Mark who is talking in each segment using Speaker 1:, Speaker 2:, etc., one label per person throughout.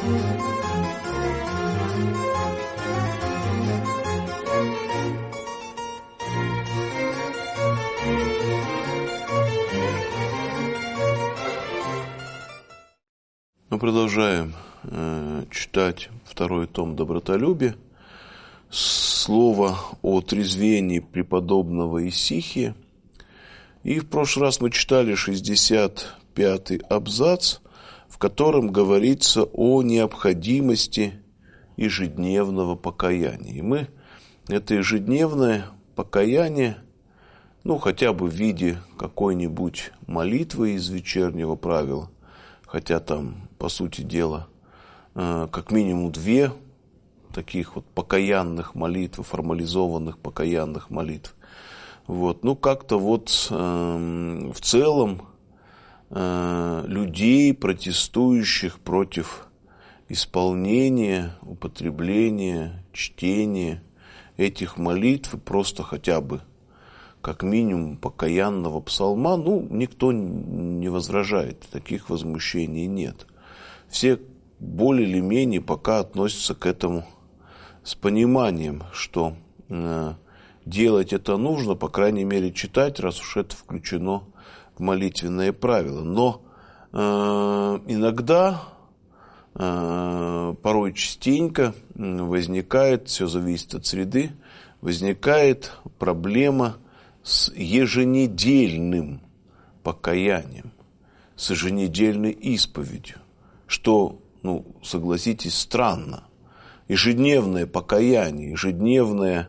Speaker 1: Мы продолжаем читать второй том «Добротолюбие». Слово о трезвении преподобного Исихия. И в прошлый раз мы читали 65-й абзац, в котором говорится о необходимости ежедневного покаяния. И мы это ежедневное покаяние, хотя бы в виде какой-нибудь молитвы из вечернего правила, хотя там, по сути дела, как минимум 2 таких вот покаянных молитв, формализованных покаянных молитв. Как-то в целом людей, протестующих против исполнения, употребления, чтения этих молитв, просто хотя бы как минимум покаянного псалма, никто не возражает, таких возмущений нет. Все более или менее пока относятся к этому с пониманием, что делать это нужно, по крайней мере читать, раз уж это включено в молитвенное правило. Но иногда, порой частенько возникает, все зависит от среды, возникает проблема с еженедельным покаянием, с еженедельной исповедью, что, согласитесь, странно. Ежедневное покаяние, ежедневная,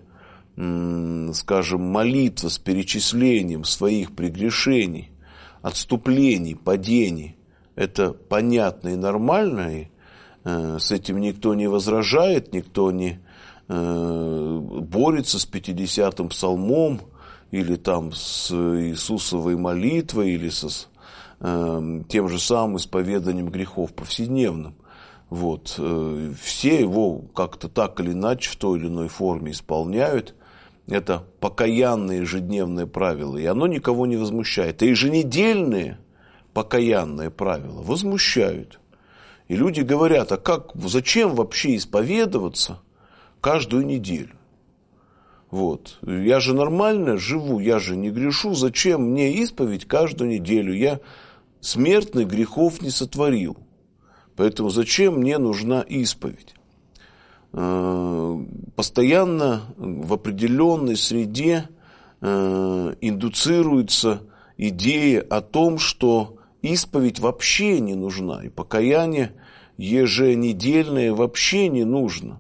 Speaker 1: молитва с перечислением своих прегрешений, отступлений, падений, это понятно и нормально, и с этим никто не возражает, никто не борется с 50-м псалмом, или там с Иисусовой молитвой, или с тем же самым исповеданием грехов повседневным. Все его как-то так или иначе в той или иной форме исполняют. Это покаянное ежедневное правило, и оно никого не возмущает. А еженедельные покаянные правила возмущают. И люди говорят, зачем вообще исповедоваться каждую неделю? Я же нормально живу, я же не грешу, зачем мне исповедь каждую неделю? Я смертных грехов не сотворил, поэтому зачем мне нужна исповедь? Постоянно в определенной среде индуцируется идея о том, что исповедь вообще не нужна, и покаяние еженедельное вообще не нужно.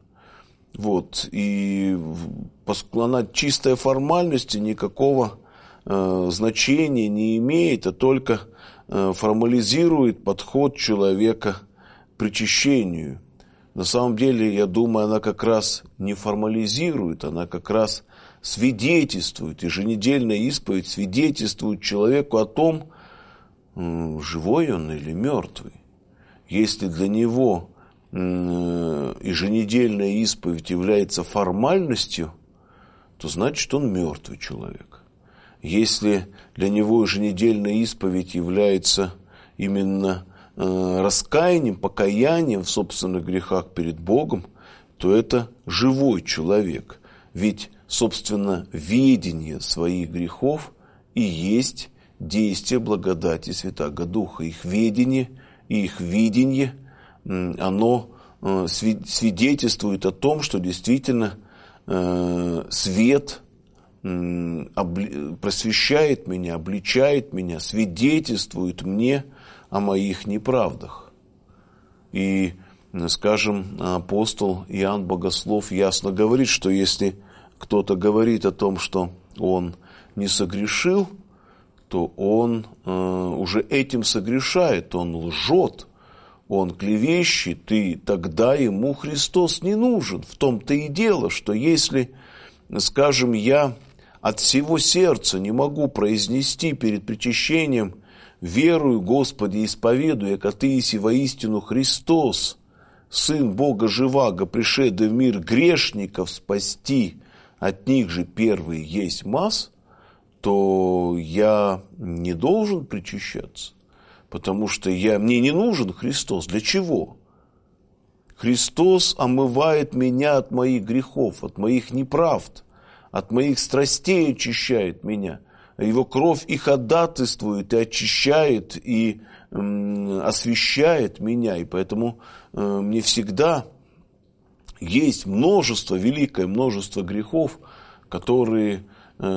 Speaker 1: И поскольку она чистая формальность, никакого значения не имеет, а только формализирует подход человека к причащению. На самом деле, я думаю, она как раз не формализирует, она как раз свидетельствует, еженедельная исповедь свидетельствует человеку о том, живой он или мертвый. Если для него еженедельная исповедь является формальностью, то значит он мертвый человек. Если для него еженедельная исповедь является именно раскаянием, покаянием в собственных грехах перед Богом, то это живой человек. Ведь, собственно, ведение своих грехов и есть действие благодати Святаго Духа. Их ведение и их видение, оно свидетельствует о том, что действительно свет просвещает меня, обличает меня, свидетельствует мне о моих неправдах. И, апостол Иоанн Богослов ясно говорит, что если кто-то говорит о том, что он не согрешил, то он уже этим согрешает, он лжет, он клевещет, и тогда ему Христос не нужен. В том-то и дело, что если, я от всего сердца не могу произнести перед причащением «Верую, Господи, исповедую, яко Ты иси воистину Христос, Сын Бога живаго, пришедший в мир грешников спасти, от них же первый есть мас», то я не должен причащаться, потому что мне не нужен Христос. Для чего? Христос омывает меня от моих грехов, от моих неправд, от моих страстей очищает меня. Его кровь и ходатайствует, и очищает, и освящает меня. И поэтому мне всегда есть множество, великое множество грехов, которые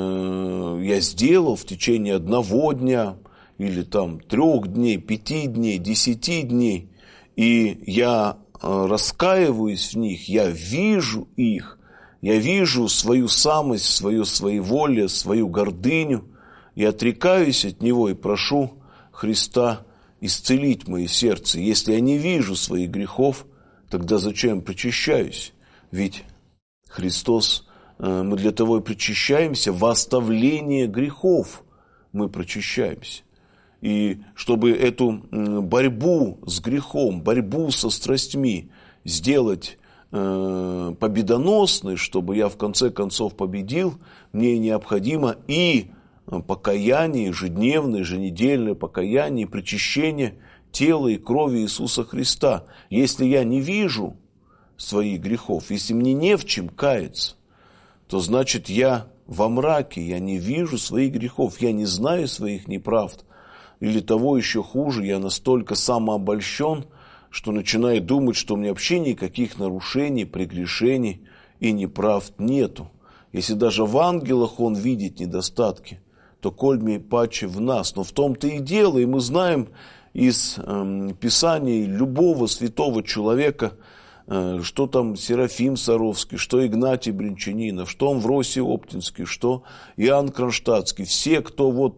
Speaker 1: я сделал в течение 1 дня, или 3 дней, 5 дней, 10 дней. И я раскаиваюсь в них, я вижу их, я вижу свою самость, свое своеволие, свою гордыню, и отрекаюсь от него и прошу Христа исцелить мое сердце. Если я не вижу своих грехов, тогда зачем причащаюсь? Ведь Христос, мы для того и причащаемся, во оставление грехов мы причащаемся. И чтобы эту борьбу с грехом, борьбу со страстьми сделать победоносной, чтобы я в конце концов победил, мне необходимо и покаяние, ежедневное, еженедельное покаяние, причащение тела и крови Иисуса Христа. Если я не вижу своих грехов, если мне не в чем каяться, то значит я во мраке, я не вижу своих грехов, я не знаю своих неправд. Или того еще хуже, я настолько самообольщен, что начинаю думать, что у меня вообще никаких нарушений, прегрешений и неправд нету. Если даже в ангелах он видит недостатки, то коль ми паче в нас. Но в том-то и дело, и мы знаем из Писаний любого святого человека, что там Серафим Саровский, что Игнатий Брянчанинов, что Амвросий Оптинский, что Иоанн Кронштадтский. Все, кто в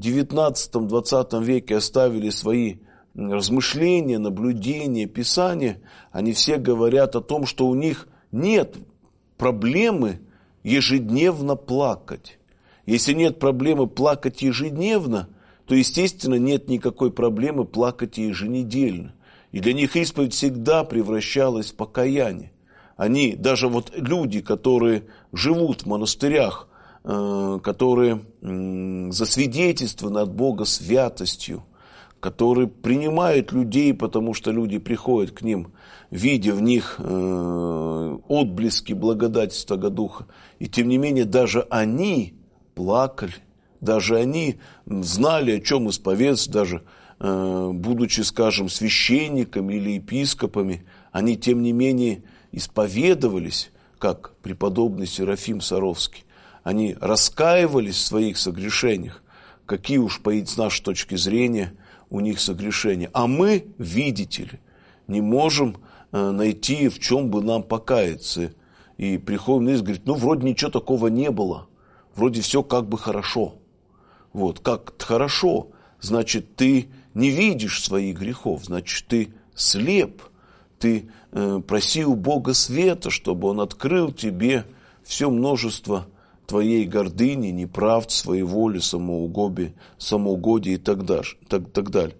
Speaker 1: XIX-XX веке оставили свои размышления, наблюдения, писания, они все говорят о том, что у них нет проблемы ежедневно плакать. Если нет проблемы плакать ежедневно, то, естественно, нет никакой проблемы плакать еженедельно. И для них исповедь всегда превращалась в покаяние. Они, даже люди, которые живут в монастырях, которые засвидетельствованы от Бога святостью, которые принимают людей, потому что люди приходят к ним, видя в них отблески благодати Святого Духа. И тем не менее, даже они плакали, даже они знали, о чем исповедоваться, даже будучи, скажем, священниками или епископами, они, тем не менее, исповедовались, как преподобный Серафим Саровский. Они раскаивались в своих согрешениях, какие уж, с нашей точки зрения, у них согрешения. А мы, видите ли, не можем найти, в чем бы нам покаяться. И приходим вниз и говорит, вроде ничего такого не было, вроде все как бы хорошо. Как хорошо, значит, ты не видишь своих грехов, значит, ты слеп. Ты проси у Бога света, чтобы Он открыл тебе все множество твоей гордыни, неправд, своеволия, самоугодия и так далее.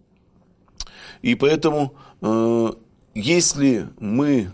Speaker 1: И поэтому, если мы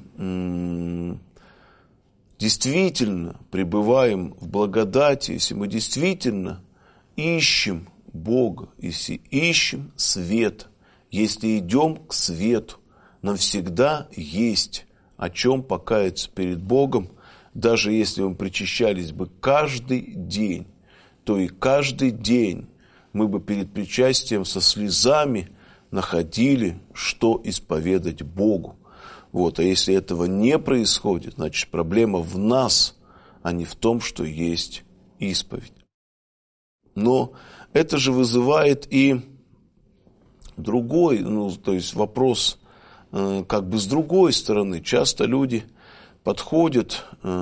Speaker 1: действительно пребываем в благодати, если мы действительно ищем Бога, если ищем свет, если идем к свету, нам всегда есть о чем покаяться перед Богом. Даже если мы причащались бы каждый день, то и каждый день мы бы перед причастием со слезами находили, что исповедать Богу. А если этого не происходит, значит проблема в нас, а не в том, что есть исповедь. Но это же вызывает и другой, то есть вопрос как бы с другой стороны. Часто люди подходят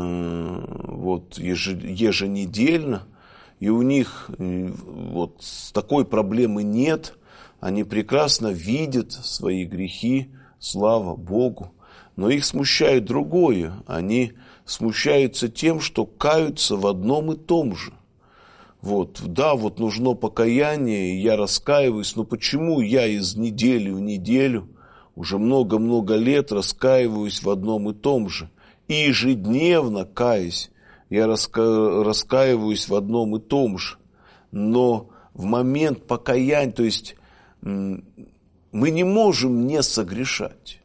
Speaker 1: еженедельно, и у них такой проблемы нет, они прекрасно видят свои грехи, слава Богу, но их смущает другое, они смущаются тем, что каются в одном и том же. Нужно покаяние, я раскаиваюсь, но почему я из недели в неделю уже много-много лет раскаиваюсь в одном и том же? И ежедневно каюсь, я раскаиваюсь в одном и том же. Но в момент покаяния, то есть мы не можем не согрешать.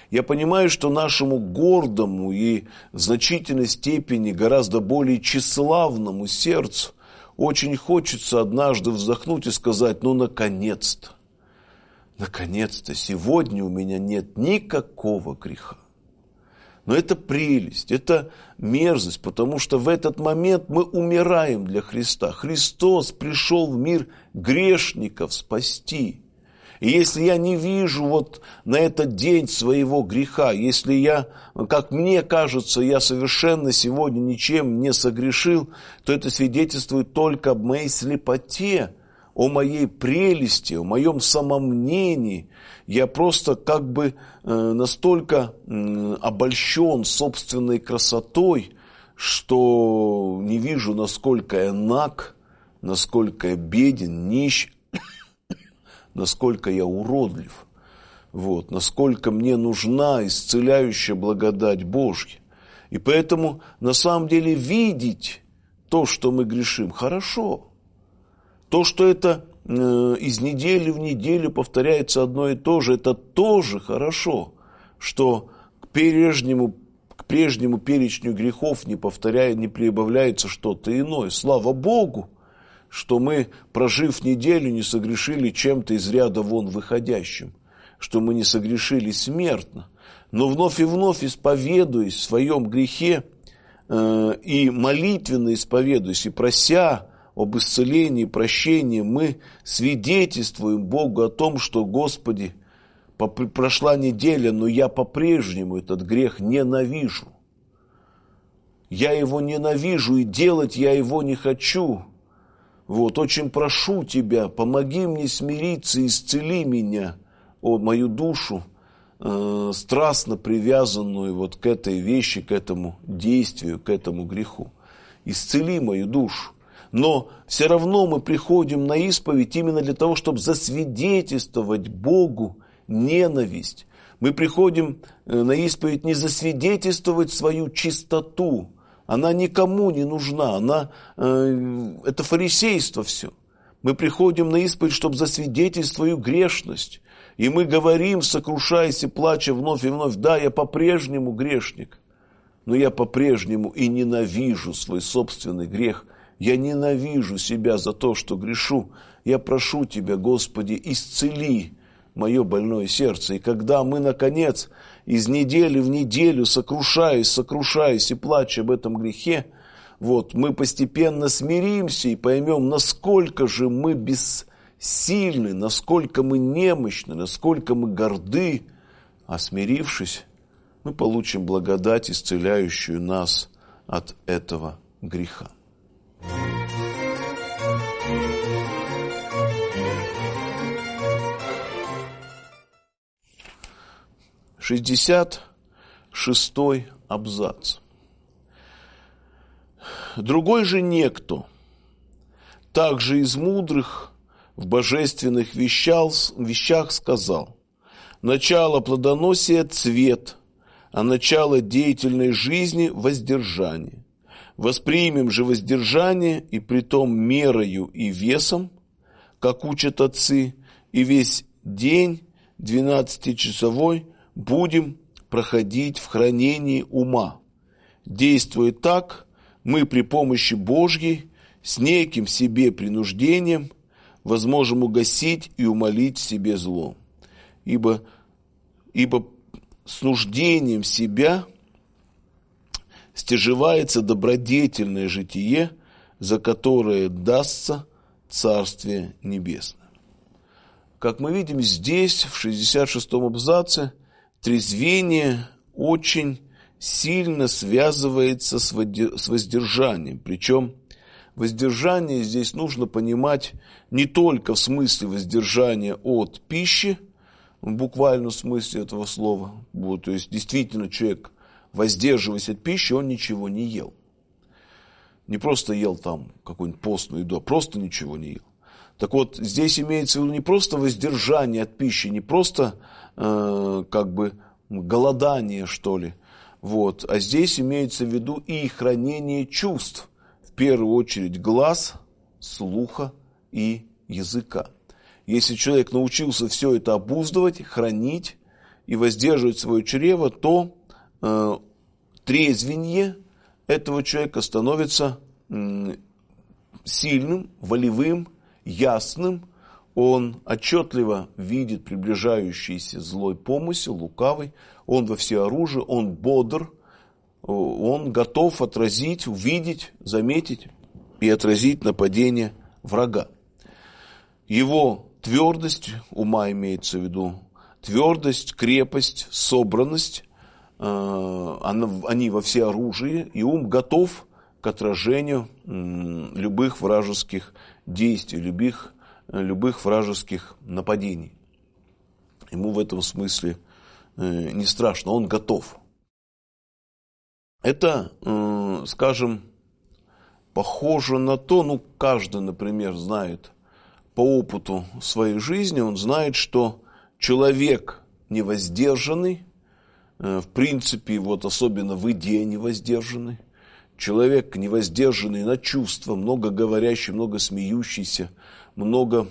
Speaker 1: Я понимаю, что нашему гордому и в значительной степени гораздо более тщеславному сердцу очень хочется однажды вздохнуть и сказать: ну, наконец-то, наконец-то, сегодня у меня нет никакого греха. Но это прелесть, это мерзость, потому что в этот момент мы умираем для Христа. Христос пришел в мир грешников спасти. И если я не вижу вот на этот день своего греха, если я, как мне кажется, я совершенно сегодня ничем не согрешил, то это свидетельствует только об моей слепоте, о моей прелести, о моем самомнении. Я просто как бы настолько обольщен собственной красотой, что не вижу, насколько я наг, насколько я беден, нищ, насколько я уродлив, вот, насколько мне нужна исцеляющая благодать Божья. И поэтому на самом деле видеть то, что мы грешим, хорошо. То, что это из недели в неделю повторяется одно и то же, это тоже хорошо, что к прежнему перечню грехов не прибавляется что-то иное. Слава Богу, что мы, прожив неделю, не согрешили чем-то из ряда вон выходящим, что мы не согрешили смертно, но вновь и вновь исповедуясь в своем грехе и молитвенно исповедуясь и прося об исцелении, прощении, мы свидетельствуем Богу о том, что, Господи, прошла неделя, но я по-прежнему этот грех ненавижу. Я его ненавижу, и делать я его не хочу. Вот, очень прошу Тебя, помоги мне смириться, исцели меня, мою душу, страстно привязанную вот к этой вещи, к этому действию, к этому греху. Исцели мою душу. Но все равно мы приходим на исповедь именно для того, чтобы засвидетельствовать Богу ненависть. Мы приходим на исповедь не засвидетельствовать свою чистоту. Она никому не нужна, это фарисейство все. Мы приходим на исповедь, чтобы засвидетельствовать свою грешность. И мы говорим, сокрушаясь и плача вновь и вновь: да, я по-прежнему грешник, но я по-прежнему и ненавижу свой собственный грех. Я ненавижу себя за то, что грешу. Я прошу Тебя, Господи, исцели мое больное сердце. И когда мы, наконец, из недели в неделю, сокрушаясь и плача об этом грехе, вот, мы постепенно смиримся и поймем, насколько же мы бессильны, насколько мы немощны, насколько мы горды, а смирившись, мы получим благодать, исцеляющую нас от этого греха. 66-й абзац. Другой же некто, также из мудрых, в божественных вещах сказал: начало плодоносия – цвет, а начало деятельной жизни – воздержание. Воспримем же воздержание, и притом мерою и весом, как учат отцы, и весь день 12-часовой будем проходить в хранении ума. Действуя так, мы при помощи Божьей с неким себе принуждением возможем угасить и умолить в себе зло. Ибо с нуждением себя стяжевается добродетельное житие, за которое дастся Царствие Небесное. Как мы видим здесь, в 66-м абзаце, трезвение очень сильно связывается с воздержанием. Причем воздержание здесь нужно понимать не только в смысле воздержания от пищи, в буквальном смысле этого слова. Вот, то есть действительно человек, воздерживаясь от пищи, он ничего не ел. Не просто ел там какую-нибудь постную еду, а просто ничего не ел. Так вот, здесь имеется в виду не просто воздержание от пищи, не просто голодание, что ли, вот, а здесь имеется в виду и хранение чувств, в первую очередь глаз, слуха и языка. Если человек научился все это обуздывать, хранить и воздерживать свое чрево, то трезвенье этого человека становится сильным, волевым, ясным. Он отчетливо видит приближающийся злой помысел, лукавый. Он во всеоружии, он бодр, он готов отразить, увидеть, заметить и отразить нападение врага. Его твердость, ума имеется в виду, твердость, крепость, собранность, они во всеоружии, и ум готов к отражению любых вражеских действий, любых вражеских нападений. Ему в этом смысле не страшно, он готов. Это, скажем, похоже на то, каждый, например, знает по опыту своей жизни, он знает, что человек невоздержанный, в принципе, особенно в идее невоздержанный, человек невоздержанный на чувства, много говорящий, много смеющийся, много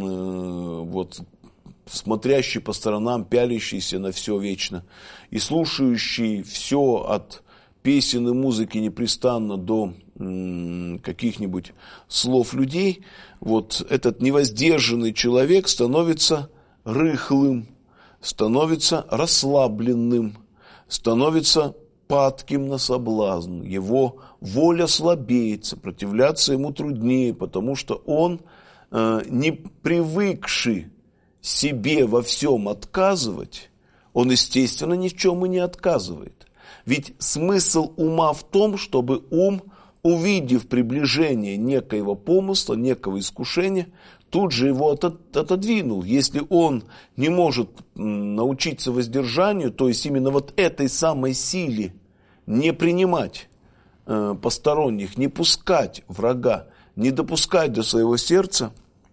Speaker 1: смотрящий по сторонам, пялящийся на все вечно и слушающий все от песен и музыки непрестанно до каких-нибудь слов людей, этот невоздержанный человек становится рыхлым, становится расслабленным, становится падким на соблазн. Его воля слабеет, сопротивляться ему труднее, потому что он, не привыкший себе во всем отказывать, он, естественно, ни в чем и не отказывает. Ведь смысл ума в том, чтобы ум, увидев приближение некоего помысла, некого искушения, тут же его отодвинул. Если он не может научиться воздержанию, то есть именно этой самой силе не принимать посторонних, не пускать врага, не допускать до своего сердца,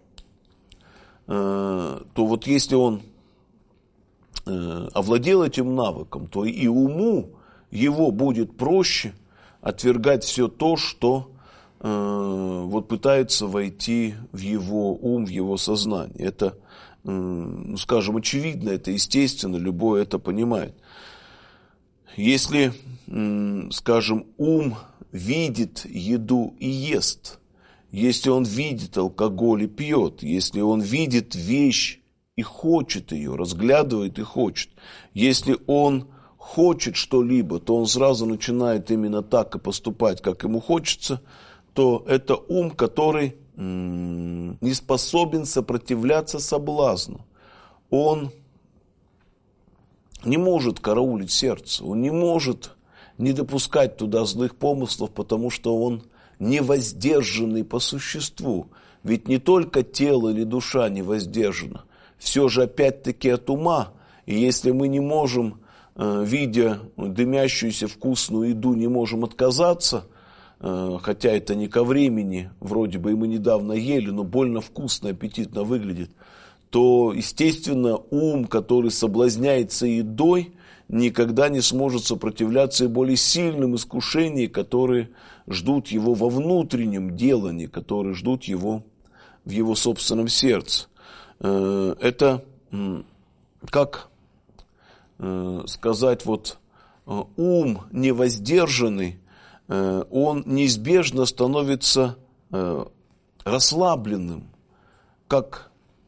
Speaker 1: то если он овладел этим навыком, то и уму его будет проще отвергать все то, что пытается войти в его ум, в его сознание. Это, скажем, очевидно, это естественно, любой это понимает. Если, скажем, ум видит еду и ест, если он видит алкоголь и пьет, если он видит вещь и хочет ее, разглядывает и хочет, если он хочет что-либо, то он сразу начинает именно так и поступать, как ему хочется, то это ум, который не способен сопротивляться соблазну. Он не может караулить сердце, он не может не допускать туда злых помыслов, потому что он невоздержанный по существу. Ведь не только тело или душа невоздержана, все же опять-таки от ума. И если мы не можем, видя дымящуюся вкусную еду, не можем отказаться, хотя это не ко времени, вроде бы и мы недавно ели, но больно вкусно, аппетитно выглядит, то, естественно, ум, который соблазняется едой, никогда не сможет сопротивляться и более сильным искушениям, которые ждут его во внутреннем делании, которые ждут его в его собственном сердце. Это, как сказать, ум невоздержанный, он неизбежно становится расслабленным, как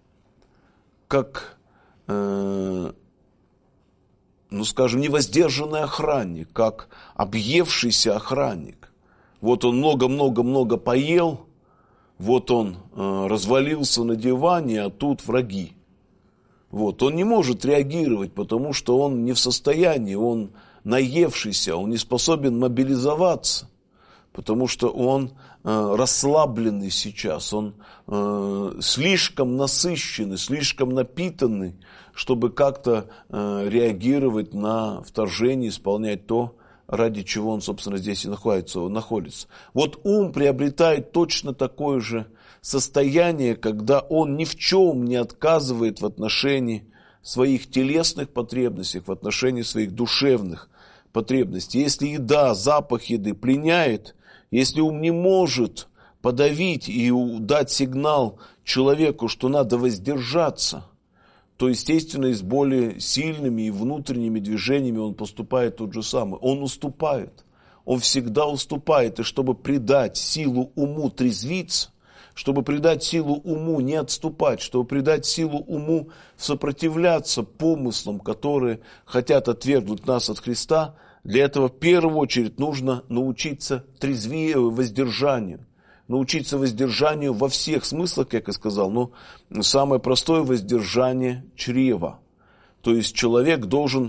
Speaker 1: скажем, невоздержанный охранник, как объевшийся охранник. Он много-много-много поел, он развалился на диване, а тут враги. Он не может реагировать, потому что он не в состоянии, он наевшийся, он не способен мобилизоваться, потому что он расслабленный сейчас, он слишком насыщенный, слишком напитанный, чтобы как-то реагировать на вторжение, исполнять то, ради чего он, собственно, здесь и находится. Ум приобретает точно такое же состояние, когда он ни в чем не отказывает в отношении своих телесных потребностей, в отношении своих душевных потребностей. Если еда, запах еды пленяет, если ум не может подавить и дать сигнал человеку, что надо воздержаться, то, естественно, и с более сильными и внутренними движениями он поступает тот же самый. Он уступает. Он всегда уступает. И чтобы придать силу уму трезвиться, чтобы придать силу уму не отступать, чтобы придать силу уму сопротивляться помыслам, которые хотят отвергнуть нас от Христа, для этого в первую очередь нужно научиться воздержанию. Научиться воздержанию во всех смыслах, как я сказал, но самое простое воздержание чрева. То есть человек должен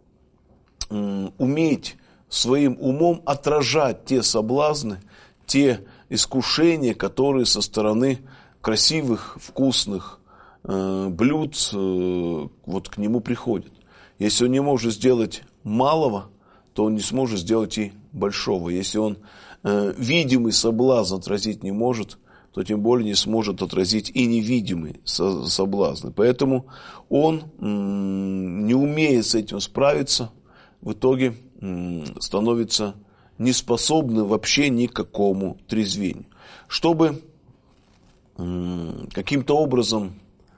Speaker 1: уметь своим умом отражать те соблазны, те искушения, которые со стороны красивых, вкусных блюд вот к нему приходят. Если он не может сделать малого, то он не сможет сделать и большого. Если он видимый соблазн отразить не может, то тем более не сможет отразить и невидимый соблазн. Поэтому он, не умея с этим справиться, в итоге становится неспособным вообще ни к какому трезвению. Чтобы каким-то образом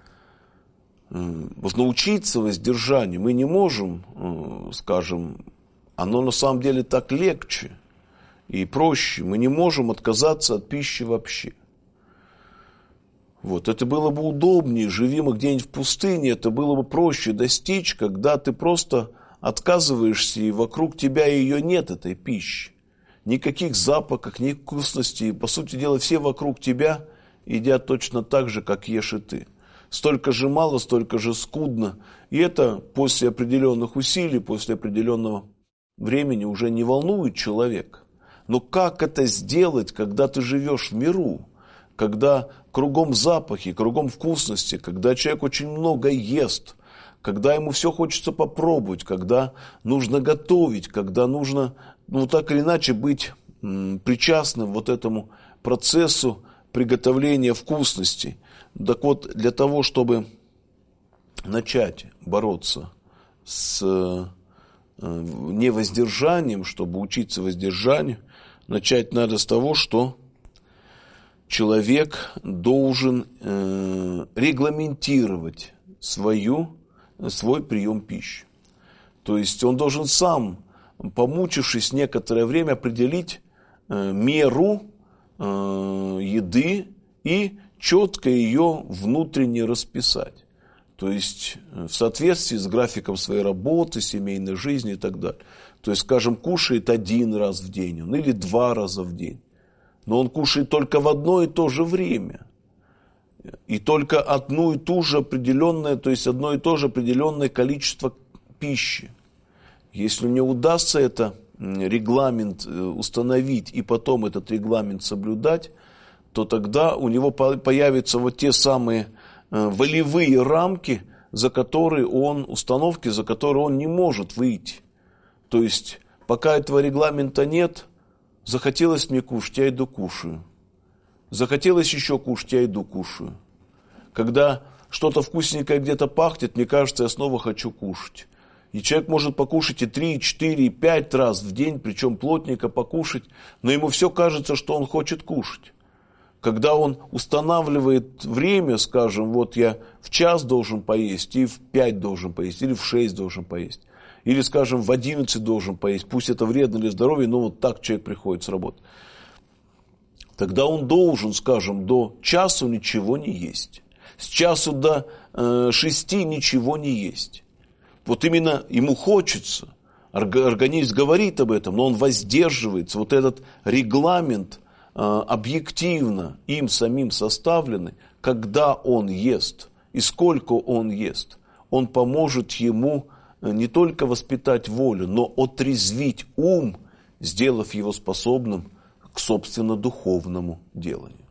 Speaker 1: научиться воздержанию, мы не можем, скажем, оно на самом деле так легче и проще. Мы не можем отказаться от пищи вообще. Вот. Это было бы удобнее, живи мы где-нибудь в пустыне, это было бы проще достичь, когда ты просто отказываешься, и вокруг тебя ее нет, этой пищи. Никаких запахов, ни вкусностей. По сути дела, все вокруг тебя едят точно так же, как ешь и ты. Столько же мало, столько же скудно. И это после определенных усилий, после определенного времени уже не волнует человека. Но как это сделать, когда ты живешь в миру? Когда кругом запахи, кругом вкусности, когда человек очень много ест, когда ему все хочется попробовать, когда нужно готовить, когда нужно, так или иначе, быть причастным вот этому процессу приготовления вкусностей. Так вот, для того, чтобы начать бороться с невоздержанием, чтобы учиться воздержанию, начать надо с того, что человек должен регламентировать свой прием пищи. То есть он должен сам, помучившись некоторое время, определить меру еды и четко ее внутренне расписать. То есть в соответствии с графиком своей работы, семейной жизни и так далее. То есть, скажем, кушает 1 раз в день он, или 2 раза в день. Но он кушает только в одно и то же время. И только одно и то же определенное количество пищи. Если мне удастся это регламент установить и потом этот регламент соблюдать, то тогда у него появятся вот те самые волевые рамки, установки, за которые он не может выйти. То есть, пока этого регламента нет, захотелось мне кушать, я иду кушаю. Захотелось еще кушать, я иду кушаю. Когда что-то вкусненькое где-то пахнет, мне кажется, я снова хочу кушать. И человек может покушать и 3, и 4, и 5 раз в день, причем плотненько покушать, но ему все кажется, что он хочет кушать. Когда он устанавливает время, скажем, вот я в 1 должен поесть, и в 5 должен поесть, или в 6 должен поесть, или, скажем, в 11 должен поесть, пусть это вредно для здоровья, но вот так человек приходит с работы. Тогда он должен, скажем, до 1 ничего не есть, с 1 до 6 ничего не есть. Вот именно ему хочется, организм говорит об этом, но он воздерживается. Вот этот регламент объективно им самим составленный, когда он ест и сколько он ест, он поможет ему не только воспитать волю, но отрезвить ум, сделав его способным к собственно духовному деланию.